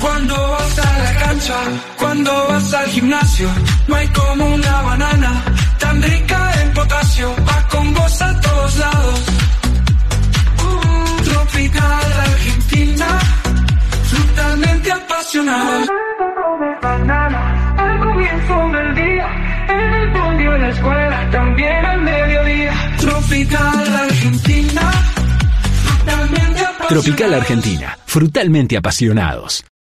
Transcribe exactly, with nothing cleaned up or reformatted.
Cuando vas a la cancha, cuando vas al gimnasio, no hay como una banana tan rica en potasio. Va con vos a todos lados. Uh, tropical Argentina, brutalmente apasionados. Banana, al comienzo del día, en el podio, en la escuela, también al mediodía. Tropical Argentina, brutalmente apasionados. Tropical Argentina, frutalmente apasionados.